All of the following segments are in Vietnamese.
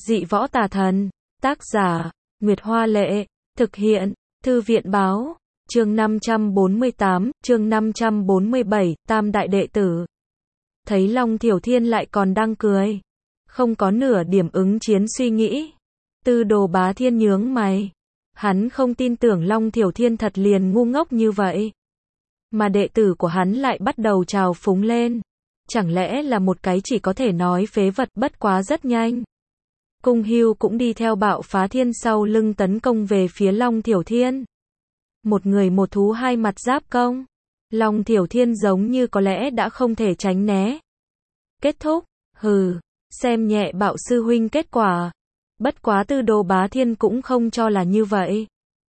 Dị võ tà thần. Tác giả, Nguyệt Hoa Lệ. Thực hiện, Thư viện Báo. Chương 548, chương 547, Tam Đại Đệ Tử. Thấy Long Thiểu Thiên lại còn đang cười. Không có nửa điểm ứng chiến suy nghĩ. Tư Đồ Bá Thiên nhướng mày. Hắn không tin tưởng Long Thiểu Thiên thật liền ngu ngốc như vậy. Mà đệ tử của hắn lại bắt đầu trào phúng lên. Chẳng lẽ là một cái chỉ có thể nói phế vật, bất quá rất nhanh. Cung Hưu cũng đi theo Bạo Phá Thiên sau lưng tấn công về phía Long Thiểu Thiên. Một người một thú hai mặt giáp công. Long Thiểu Thiên giống như có lẽ đã không thể tránh né. Kết thúc, hừ, xem nhẹ Bạo sư huynh kết quả. Bất quá Tư Đồ Bá Thiên cũng không cho là như vậy.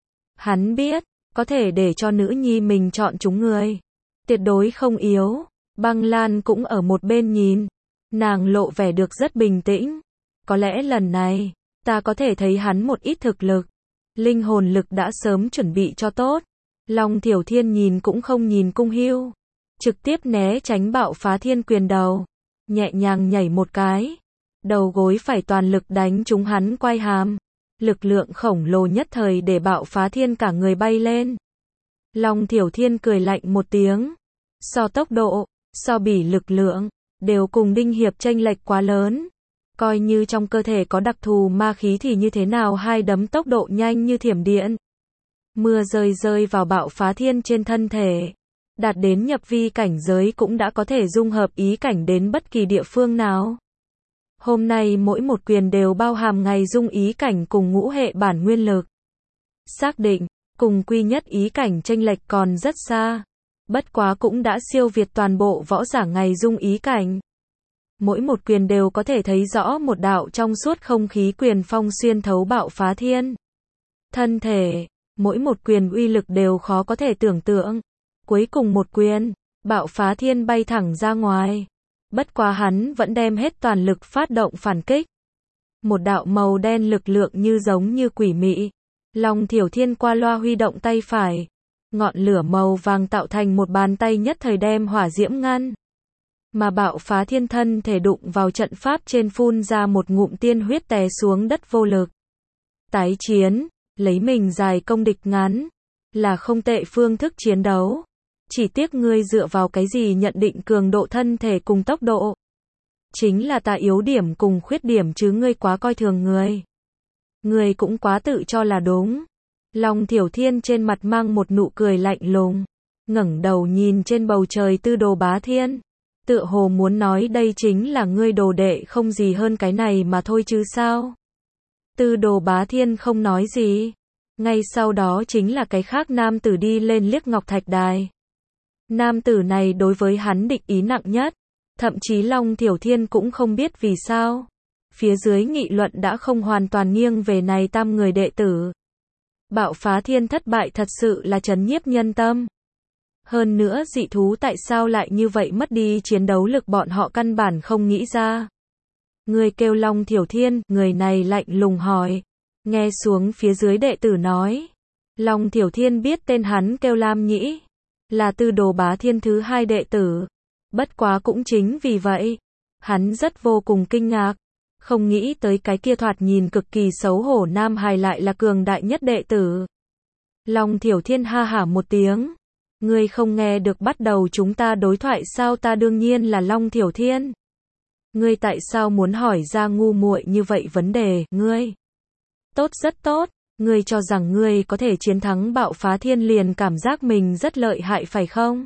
Hắn biết, có thể để cho nữ nhi mình chọn chúng người. Tuyệt đối không yếu. Băng Lan cũng ở một bên nhìn. Nàng lộ vẻ được rất bình tĩnh. Có lẽ lần này, ta có thể thấy hắn một ít thực lực. Linh hồn lực đã sớm chuẩn bị cho tốt. Long Thiểu Thiên nhìn cũng không nhìn Cung Hưu. Trực tiếp né tránh Bạo Phá Thiên quyền đầu. Nhẹ nhàng nhảy một cái. Đầu gối phải toàn lực đánh trúng hắn quai hàm. Lực lượng khổng lồ nhất thời để Bạo Phá Thiên cả người bay lên. Long Thiểu Thiên cười lạnh một tiếng. So tốc độ, so bỉ lực lượng, đều cùng Đinh Hiệp chênh lệch quá lớn. Coi như trong cơ thể có đặc thù ma khí thì như thế nào, hai đấm tốc độ nhanh như thiểm điện. Mưa rơi vào Bạo Phá Thiên trên thân thể. Đạt đến nhập vi cảnh giới cũng đã có thể dung hợp ý cảnh đến bất kỳ địa phương nào. Hôm nay mỗi một quyền đều bao hàm ngày dung ý cảnh cùng ngũ hệ bản nguyên lực. Xác định, cùng quy nhất ý cảnh chênh lệch còn rất xa. Bất quá cũng đã siêu việt toàn bộ võ giả ngày dung ý cảnh. Mỗi một quyền đều có thể thấy rõ một đạo trong suốt không khí quyền phong xuyên thấu Bạo Phá Thiên. Thân thể, mỗi một quyền uy lực đều khó có thể tưởng tượng. Cuối cùng một quyền, Bạo Phá Thiên bay thẳng ra ngoài. Bất quá hắn vẫn đem hết toàn lực phát động phản kích. Một đạo màu đen lực lượng như giống như quỷ mị. Long Thiểu Thiên qua loa huy động tay phải. Ngọn lửa màu vàng tạo thành một bàn tay nhất thời đem hỏa diễm ngăn. Mà Bạo Phá Thiên thân thể đụng vào trận pháp trên phun ra một ngụm tiên huyết té xuống đất vô lực. Tái chiến, lấy mình dài công địch ngắn, là không tệ phương thức chiến đấu. Chỉ tiếc ngươi dựa vào cái gì nhận định cường độ thân thể cùng tốc độ? Chính là ta yếu điểm cùng khuyết điểm chứ, ngươi quá coi thường người. Ngươi cũng quá tự cho là đúng. Long Thiểu Thiên trên mặt mang một nụ cười lạnh lùng, ngẩng đầu nhìn trên bầu trời Tư Đồ Bá Thiên, tựa hồ muốn nói đây chính là ngươi đồ đệ, không gì hơn cái này mà thôi chứ sao. Tư Đồ Bá Thiên không nói gì. Ngay sau đó chính là cái khác nam tử đi lên liếc Ngọc Thạch Đài. Nam tử này đối với hắn địch ý nặng nhất. Thậm chí Long Thiểu Thiên cũng không biết vì sao. Phía dưới nghị luận đã không hoàn toàn nghiêng về này tam người đệ tử. Bạo Phá Thiên thất bại thật sự là trấn nhiếp nhân tâm. Hơn nữa dị thú tại sao lại như vậy mất đi chiến đấu lực, bọn họ căn bản không nghĩ ra. Người kêu Long Thiểu Thiên, người này lạnh lùng hỏi. Nghe xuống phía dưới đệ tử nói. Long Thiểu Thiên biết tên hắn kêu Lam Nhĩ. Là Tư Đồ Bá Thiên thứ hai đệ tử. Bất quá cũng chính vì vậy, hắn rất vô cùng kinh ngạc. Không nghĩ tới cái kia thoạt nhìn cực kỳ xấu hổ nam hài lại là cường đại nhất đệ tử. Long Thiểu Thiên ha hả một tiếng. Ngươi không nghe được bắt đầu chúng ta đối thoại sao? Ta đương nhiên là Long Thiểu Thiên. Ngươi tại sao muốn hỏi ra ngu muội như vậy vấn đề? Ngươi tốt, rất tốt. Ngươi cho rằng ngươi có thể chiến thắng Bạo Phá Thiên liền cảm giác mình rất lợi hại phải không?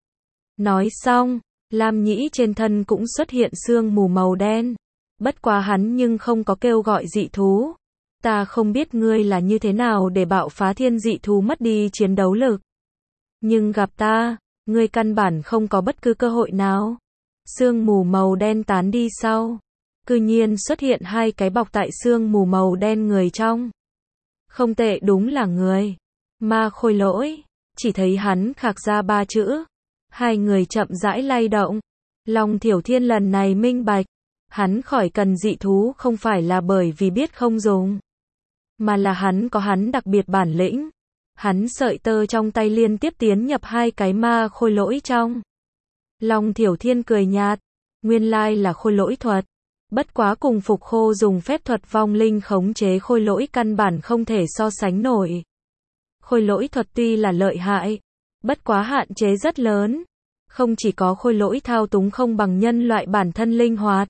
Nói xong, Lam Nhĩ trên thân cũng xuất hiện sương mù màu đen. Bất quá hắn nhưng không có kêu gọi dị thú. Ta không biết ngươi là như thế nào để Bạo Phá Thiên dị thú mất đi chiến đấu lực. Nhưng gặp ta, ngươi căn bản không có bất cứ cơ hội nào. Sương mù màu đen tán đi sau. Cư nhiên xuất hiện hai cái bọc tại sương mù màu đen người trong. Không tệ, đúng là người. Ma Khôi Lỗi. Chỉ thấy hắn khạc ra ba chữ. Hai người chậm rãi lay động. Long Thiểu Thiên lần này minh bạch. Hắn khỏi cần dị thú không phải là bởi vì biết không dùng. Mà là hắn có hắn đặc biệt bản lĩnh. Hắn sợi tơ trong tay liên tiếp tiến nhập hai cái Ma Khôi Lỗi trong. Long Thiểu Thiên cười nhạt. Nguyên lai là khôi lỗi thuật. Bất quá cùng Phục Khô dùng phép thuật vong linh khống chế khôi lỗi căn bản không thể so sánh nổi. Khôi lỗi thuật tuy là lợi hại, bất quá hạn chế rất lớn. Không chỉ có khôi lỗi thao túng không bằng nhân loại bản thân linh hoạt.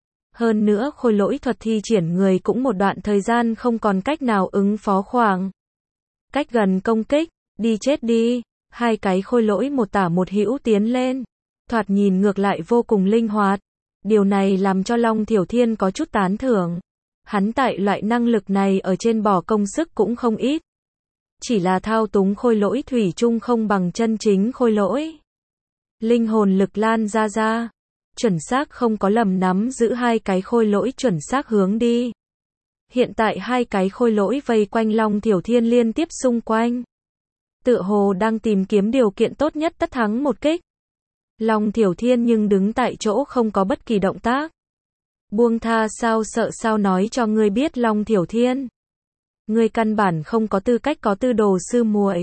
Hơn nữa khôi lỗi thuật thi triển người cũng một đoạn thời gian không còn cách nào ứng phó khoảng cách gần công kích, đi chết đi. Hai cái khôi lỗi một tả một hữu tiến lên, thoạt nhìn ngược lại vô cùng linh hoạt. Điều này làm cho Long Thiểu Thiên có chút tán thưởng. Hắn tại loại năng lực này ở trên bỏ công sức cũng không ít. Chỉ là thao túng khôi lỗi thủy chung không bằng chân chính khôi lỗi. Linh hồn lực lan ra, chuẩn xác không có lầm nắm giữ hai cái khôi lỗi chuẩn xác hướng đi. Hiện tại hai cái khôi lỗi vây quanh Long Thiểu Thiên liên tiếp xung quanh. Tựa hồ đang tìm kiếm điều kiện tốt nhất tất thắng một kích. Long Thiểu Thiên nhưng đứng tại chỗ không có bất kỳ động tác. Buông tha sao sợ sao nói cho ngươi biết Long Thiểu Thiên. Ngươi căn bản không có tư cách có tư đồ sư muội.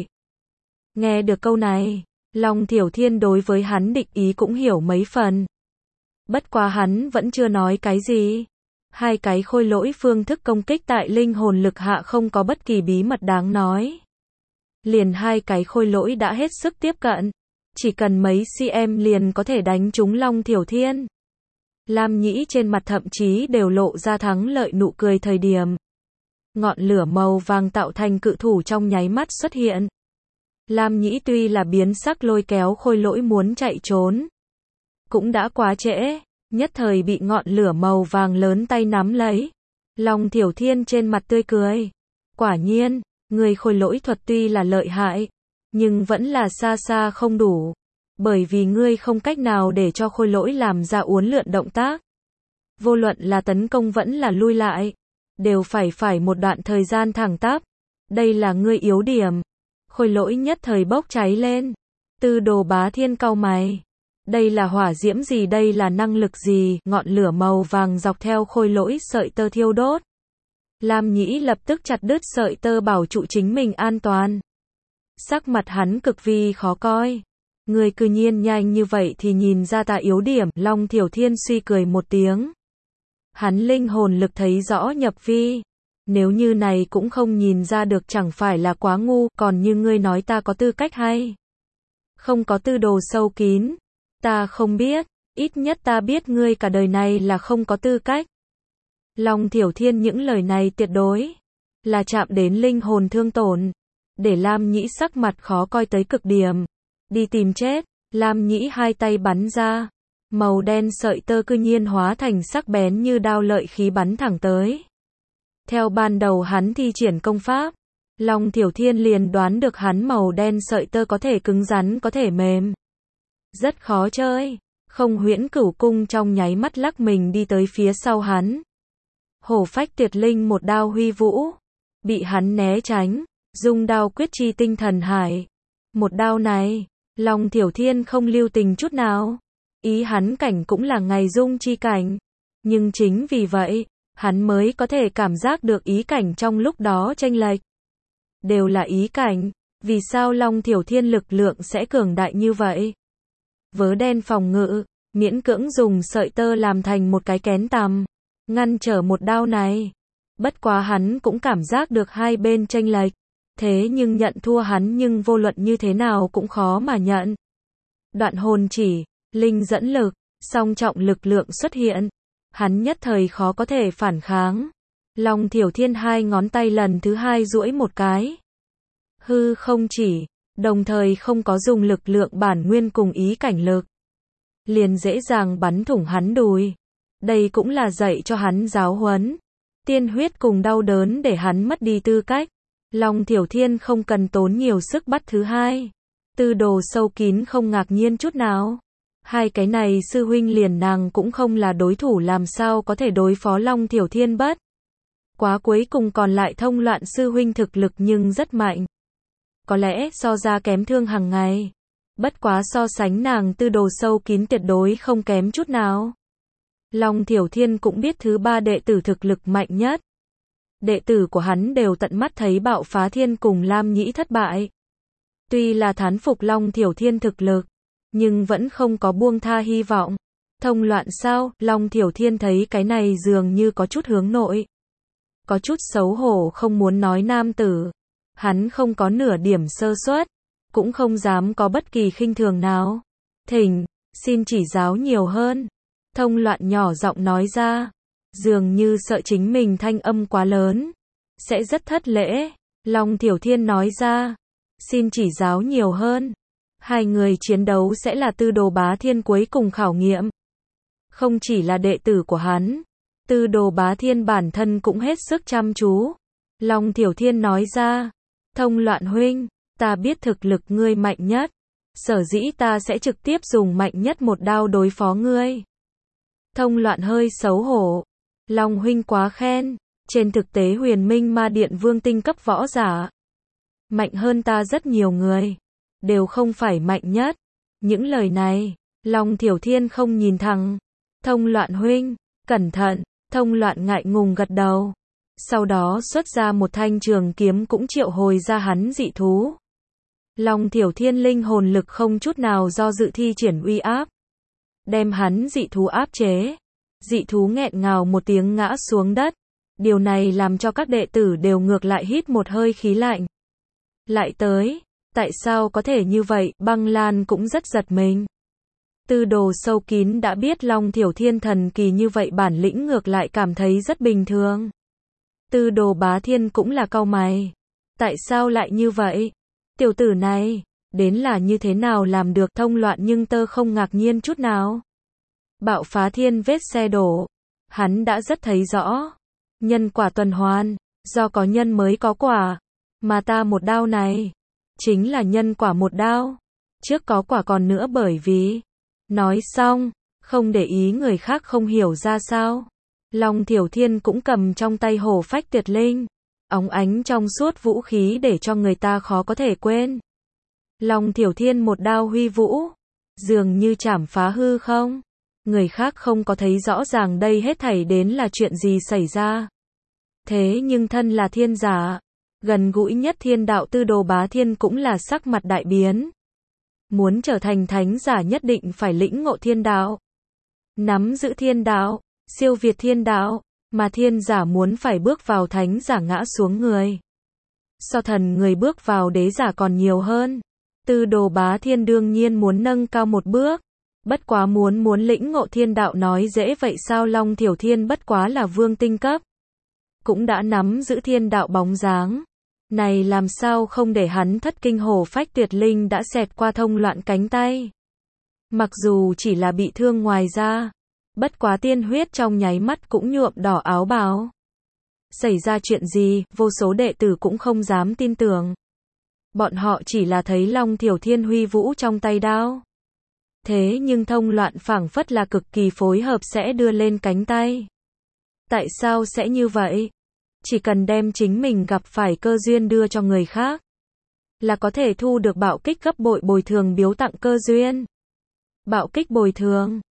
Nghe được câu này, Long Thiểu Thiên đối với hắn địch ý cũng hiểu mấy phần. Bất quá hắn vẫn chưa nói cái gì. Hai cái khôi lỗi phương thức công kích tại linh hồn lực hạ không có bất kỳ bí mật đáng nói. Liền hai cái khôi lỗi đã hết sức tiếp cận. Chỉ cần mấy cm liền có thể đánh trúng Long Thiểu Thiên. Lam Nhĩ trên mặt thậm chí đều lộ ra thắng lợi nụ cười thời điểm. Ngọn lửa màu vàng tạo thành cự thủ trong nháy mắt xuất hiện. Lam Nhĩ tuy là biến sắc lôi kéo khôi lỗi muốn chạy trốn. Cũng đã quá trễ, nhất thời bị ngọn lửa màu vàng lớn tay nắm lấy. Long Thiểu Thiên trên mặt tươi cười. Quả nhiên, người khôi lỗi thuật tuy là lợi hại, nhưng vẫn là xa xa không đủ. Bởi vì ngươi không cách nào để cho khôi lỗi làm ra uốn lượn động tác. Vô luận là tấn công vẫn là lui lại, đều phải một đoạn thời gian thẳng tắp. Đây là ngươi yếu điểm. Khôi lỗi nhất thời bốc cháy lên. Tư Đồ Bá Thiên cau mày. Đây là hỏa diễm gì, đây là năng lực gì? Ngọn lửa màu vàng dọc theo khôi lỗi sợi tơ thiêu đốt. Lam Nhĩ lập tức chặt đứt sợi tơ bảo trụ chính mình an toàn. Sắc mặt hắn cực vì khó coi. Người cư nhiên nhanh như vậy thì nhìn ra ta yếu điểm. Long Thiểu Thiên suy cười một tiếng. Hắn linh hồn lực thấy rõ nhập vi. Nếu như này cũng không nhìn ra được chẳng phải là quá ngu. Còn như ngươi nói ta có tư cách hay không có tư đồ sâu kín. Ta không biết. Ít nhất ta biết ngươi cả đời này là không có tư cách. Long Thiểu Thiên những lời này tuyệt đối là chạm đến linh hồn thương tổn. Để Lam Nhĩ sắc mặt khó coi tới cực điểm. Đi tìm chết. Lam Nhĩ hai tay bắn ra. Màu đen sợi tơ cư nhiên hóa thành sắc bén như đao lợi khí bắn thẳng tới. Theo ban đầu hắn thi triển công pháp, Long Thiểu Thiên liền đoán được hắn màu đen sợi tơ có thể cứng rắn có thể mềm. Rất khó chơi. Không Huyễn Cửu Cung trong nháy mắt lắc mình đi tới phía sau hắn. Hổ Phách Tuyệt Linh một đao huy vũ. Bị hắn né tránh. Dung đao quyết chi tinh thần hải. Một đao này, Long Thiểu Thiên không lưu tình chút nào. Ý hắn cảnh cũng là ngày dung chi cảnh. Nhưng chính vì vậy, hắn mới có thể cảm giác được ý cảnh trong lúc đó chênh lệch. Đều là ý cảnh. Vì sao Long Thiểu Thiên lực lượng sẽ cường đại như vậy? Vớ đen phòng ngự, miễn cưỡng dùng sợi tơ làm thành một cái kén tằm, ngăn trở một đao này. Bất quá hắn cũng cảm giác được hai bên chênh lệch. Thế nhưng nhận thua hắn nhưng vô luận như thế nào cũng khó mà nhận. Đoạn hồn chỉ, linh dẫn lực, song trọng lực lượng xuất hiện. Hắn nhất thời khó có thể phản kháng. Long Thiểu Thiên hai ngón tay lần thứ hai duỗi một cái. Hư không chỉ, đồng thời không có dùng lực lượng bản nguyên cùng ý cảnh lực. Liền dễ dàng bắn thủng hắn đùi. Đây cũng là dạy cho hắn giáo huấn. Tiên huyết cùng đau đớn để hắn mất đi tư cách. Long Thiểu Thiên không cần tốn nhiều sức bắt thứ hai. Tư đồ sâu kín không ngạc nhiên chút nào. Hai cái này sư huynh liền nàng cũng không là đối thủ, làm sao có thể đối phó Long Thiểu Thiên bất. Quá cuối cùng còn lại Thông Loạn sư huynh thực lực nhưng rất mạnh. Có lẽ so ra kém Thương Hằng ngày. Bất quá so sánh nàng tư đồ sâu kín tuyệt đối không kém chút nào. Long Thiểu Thiên cũng biết thứ ba đệ tử thực lực mạnh nhất. Đệ tử của hắn đều tận mắt thấy Bạo Phá Thiên cùng Lam Nhĩ thất bại. Tuy là thán phục Long Thiểu Thiên thực lực, nhưng vẫn không có buông tha hy vọng. Thông loạn sao? Long Thiểu Thiên thấy cái này dường như có chút hướng nội. Có chút xấu hổ không muốn nói nam tử. Hắn không có nửa điểm sơ suất, cũng không dám có bất kỳ khinh thường nào. Thỉnh, xin chỉ giáo nhiều hơn. Thông loạn nhỏ giọng nói ra. Dường như sợ chính mình thanh âm quá lớn sẽ rất thất lễ. Long Thiểu Thiên nói ra. Xin chỉ giáo nhiều hơn. Hai người chiến đấu sẽ là Tư Đồ Bá Thiên cuối cùng khảo nghiệm. Không chỉ là đệ tử của hắn, Tư Đồ Bá Thiên bản thân cũng hết sức chăm chú. Long Thiểu Thiên nói ra. Thông loạn huynh, ta biết thực lực ngươi mạnh nhất. Sở dĩ ta sẽ trực tiếp dùng mạnh nhất một đao đối phó ngươi. Thông loạn hơi xấu hổ. Long huynh quá khen. Trên thực tế Huyền Minh Ma Điện vương tinh cấp võ giả mạnh hơn ta rất nhiều người, đều không phải mạnh nhất. Những lời này, Long Thiểu Thiên không nhìn thẳng. Thông loạn huynh, cẩn thận. Thông loạn ngại ngùng gật đầu. Sau đó xuất ra một thanh trường kiếm cũng triệu hồi ra hắn dị thú. Long Thiểu Thiên linh hồn lực không chút nào do dự thi triển uy áp, đem hắn dị thú áp chế. Dị thú nghẹn ngào một tiếng ngã xuống đất. Điều này làm cho các đệ tử đều ngược lại hít một hơi khí lạnh. Lại tới, tại sao có thể như vậy? Băng Lan cũng rất giật mình. Tư Đồ sâu kín đã biết Long Thiểu Thiên thần kỳ như vậy, bản lĩnh ngược lại cảm thấy rất bình thường. Tư Đồ Bá Thiên cũng là cau mày. Tại sao lại như vậy? Tiểu tử này, đến là như thế nào làm được? Thông loạn nhưng tơ không ngạc nhiên chút nào. Bạo phá thiên vết xe đổ. Hắn đã rất thấy rõ. Nhân quả tuần hoàn, do có nhân mới có quả. Mà ta một đao này, chính là nhân quả một đao. Trước có quả còn nữa bởi vì. Nói xong, không để ý người khác không hiểu ra sao. Long Thiểu Thiên cũng cầm trong tay Hổ Phách Tuyệt Linh. Óng ánh trong suốt vũ khí để cho người ta khó có thể quên. Long Thiểu Thiên một đao huy vũ, dường như chảm phá hư không. Người khác không có thấy rõ ràng đây hết thảy đến là chuyện gì xảy ra. Thế nhưng thân là thiên giả, gần gũi nhất thiên đạo Tư Đồ Bá Thiên cũng là sắc mặt đại biến. Muốn trở thành thánh giả nhất định phải lĩnh ngộ thiên đạo, nắm giữ thiên đạo, siêu việt thiên đạo, mà thiên giả muốn phải bước vào thánh giả ngã xuống người. So thần người bước vào đế giả còn nhiều hơn. Tư Đồ Bá Thiên đương nhiên muốn nâng cao một bước. Bất quá muốn lĩnh ngộ thiên đạo nói dễ vậy sao? Long Thiểu Thiên bất quá là vương tinh cấp, cũng đã nắm giữ thiên đạo bóng dáng. Này làm sao không để hắn thất kinh? Hổ Phách Tuyệt Linh đã xẹt qua thông loạn cánh tay. Mặc dù chỉ là bị thương ngoài da, bất quá tiên huyết trong nháy mắt cũng nhuộm đỏ áo bào. Xảy ra chuyện gì? Vô số đệ tử cũng không dám tin tưởng. Bọn họ chỉ là thấy Long Thiểu Thiên huy vũ trong tay đao. Thế nhưng thông loạn phảng phất là cực kỳ phối hợp sẽ đưa lên cánh tay. Tại sao sẽ như vậy? Chỉ cần đem chính mình gặp phải cơ duyên đưa cho người khác, là có thể thu được bạo kích gấp bội bồi thường biếu tặng cơ duyên. Bạo kích bồi thường,